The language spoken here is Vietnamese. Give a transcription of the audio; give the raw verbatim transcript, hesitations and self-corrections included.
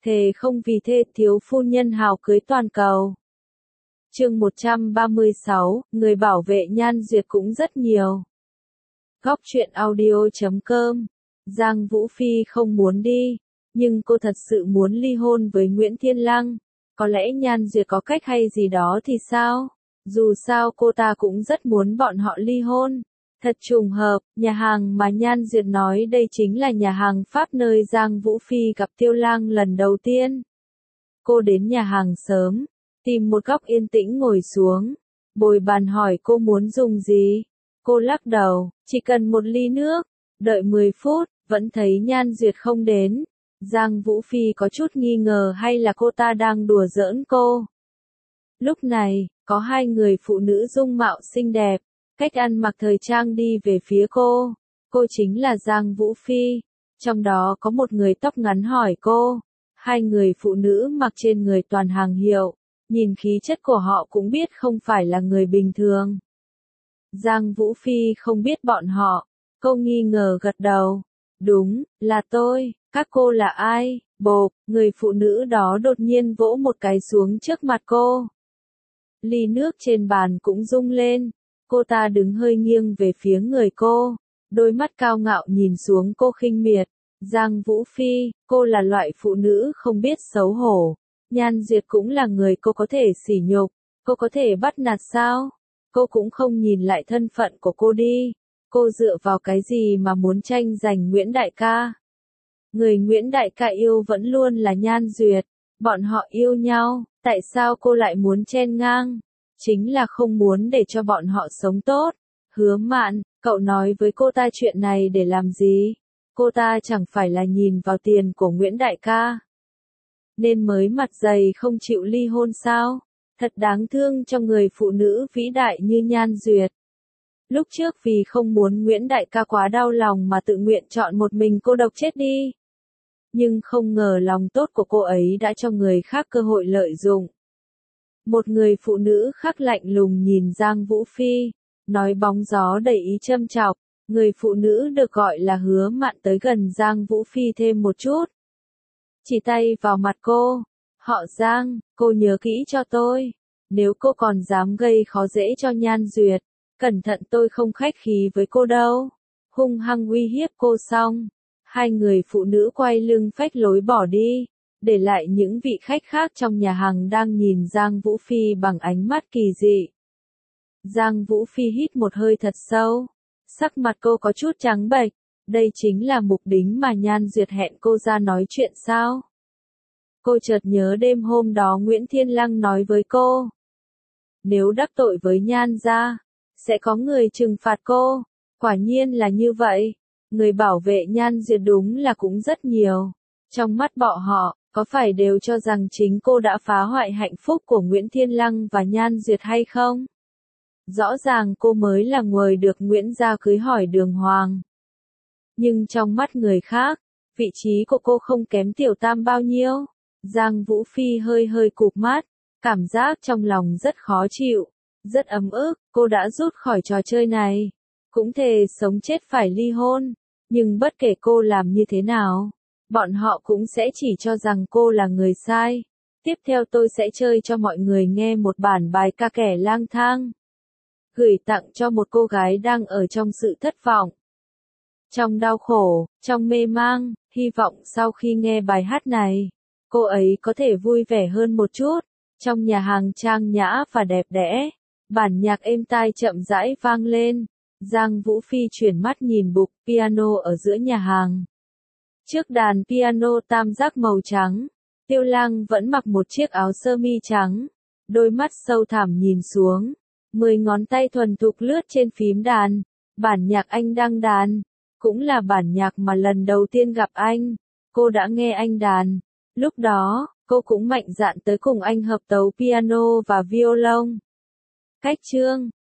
thề không vì thê thiếu phu nhân hào cưới toàn cầu. Chương một trăm ba mươi sáu, người bảo vệ Nhan Duyệt cũng rất nhiều. Góc truyện audio chấm com. Giang Vũ Phi không muốn đi, nhưng cô thật sự muốn ly hôn với Nguyễn Thiên Lăng. Có lẽ Nhan Duyệt có cách hay gì đó thì sao? Dù sao cô ta cũng rất muốn bọn họ ly hôn. Thật trùng hợp, nhà hàng mà Nhan Duyệt nói đây chính là nhà hàng Pháp nơi Giang Vũ Phi gặp Tiêu Lang lần đầu tiên. Cô đến nhà hàng sớm, tìm một góc yên tĩnh ngồi xuống, bồi bàn hỏi cô muốn dùng gì. Cô lắc đầu, chỉ cần một ly nước. Đợi mười phút, vẫn thấy Nhan Duyệt không đến. Giang Vũ Phi có chút nghi ngờ hay là cô ta đang đùa giỡn cô. Lúc này, có hai người phụ nữ dung mạo xinh đẹp, cách ăn mặc thời trang đi về phía cô. Cô chính là Giang Vũ Phi. Trong đó có một người tóc ngắn hỏi cô. Hai người phụ nữ mặc trên người toàn hàng hiệu, nhìn khí chất của họ cũng biết không phải là người bình thường. Giang Vũ Phi không biết bọn họ. Cô nghi ngờ gật đầu. Đúng, là tôi. Các cô là ai? Bộp, người phụ nữ đó đột nhiên vỗ một cái xuống trước mặt cô. Ly nước trên bàn cũng rung lên. Cô ta đứng hơi nghiêng về phía người cô. Đôi mắt cao ngạo nhìn xuống cô khinh miệt. Giang Vũ Phi, cô là loại phụ nữ không biết xấu hổ. Nhan Duyệt cũng là người cô có thể sỉ nhục. Cô có thể bắt nạt sao? Cô cũng không nhìn lại thân phận của cô đi. Cô dựa vào cái gì mà muốn tranh giành Nguyễn Đại ca? Người Nguyễn Đại ca yêu vẫn luôn là Nhan Duyệt. Bọn họ yêu nhau, tại sao cô lại muốn chen ngang? Chính là không muốn để cho bọn họ sống tốt. Hứa Mạn, cậu nói với cô ta chuyện này để làm gì? Cô ta chẳng phải là nhìn vào tiền của Nguyễn Đại ca, nên mới mặt dày không chịu ly hôn sao? Thật đáng thương cho người phụ nữ vĩ đại như Nhan Duyệt. Lúc trước vì không muốn Nguyễn Đại ca quá đau lòng mà tự nguyện chọn một mình cô độc chết đi. Nhưng không ngờ lòng tốt của cô ấy đã cho người khác cơ hội lợi dụng. Một người phụ nữ khác lạnh lùng nhìn Giang Vũ Phi, nói bóng gió đầy ý châm chọc. Người phụ nữ được gọi là Hứa Mạn tới gần Giang Vũ Phi thêm một chút. Chỉ tay vào mặt cô. Họ Giang, cô nhớ kỹ cho tôi. Nếu cô còn dám gây khó dễ cho Nhan Duyệt, cẩn thận tôi không khách khí với cô đâu. Hung hăng uy hiếp cô xong. Hai người phụ nữ quay lưng phách lối bỏ đi. Để lại những vị khách khác trong nhà hàng đang nhìn Giang Vũ Phi bằng ánh mắt kỳ dị. Giang Vũ Phi hít một hơi thật sâu. Sắc mặt cô có chút trắng bệch. Đây chính là mục đích mà Nhan Duyệt hẹn cô ra nói chuyện sao? Cô chợt nhớ đêm hôm đó Nguyễn Thiên Lăng nói với cô. Nếu đắc tội với Nhan gia, sẽ có người trừng phạt cô. Quả nhiên là như vậy. Người bảo vệ Nhan Duyệt đúng là cũng rất nhiều. Trong mắt bọn họ, có phải đều cho rằng chính cô đã phá hoại hạnh phúc của Nguyễn Thiên Lăng và Nhan Duyệt hay không? Rõ ràng cô mới là người được Nguyễn gia cưới hỏi đường hoàng. Nhưng trong mắt người khác, vị trí của cô không kém Tiểu Tam bao nhiêu. Giang Vũ Phi hơi hơi cụp mắt, cảm giác trong lòng rất khó chịu, rất ấm ức. Cô đã rút khỏi trò chơi này, cũng thề sống chết phải ly hôn. Nhưng bất kể cô làm như thế nào, bọn họ cũng sẽ chỉ cho rằng cô là người sai. Tiếp theo tôi sẽ chơi cho mọi người nghe một bản bài ca kẻ lang thang, gửi tặng cho một cô gái đang ở trong sự thất vọng, trong đau khổ, trong mê mang. Hy vọng sau khi nghe bài hát này, cô ấy có thể vui vẻ hơn một chút. Trong nhà hàng trang nhã và đẹp đẽ, bản nhạc êm tai chậm rãi vang lên. Giang Vũ Phi chuyển mắt nhìn bục piano ở giữa nhà hàng. Trước đàn piano tam giác màu trắng, Tiêu Lang vẫn mặc một chiếc áo sơ mi trắng, đôi mắt sâu thẳm nhìn xuống, mười ngón tay thuần thục lướt trên phím đàn. Bản nhạc anh đang đàn, cũng là bản nhạc mà lần đầu tiên gặp anh, cô đã nghe anh đàn. Lúc đó, cô cũng mạnh dạn tới cùng anh hợp tấu piano và violon. Cách chương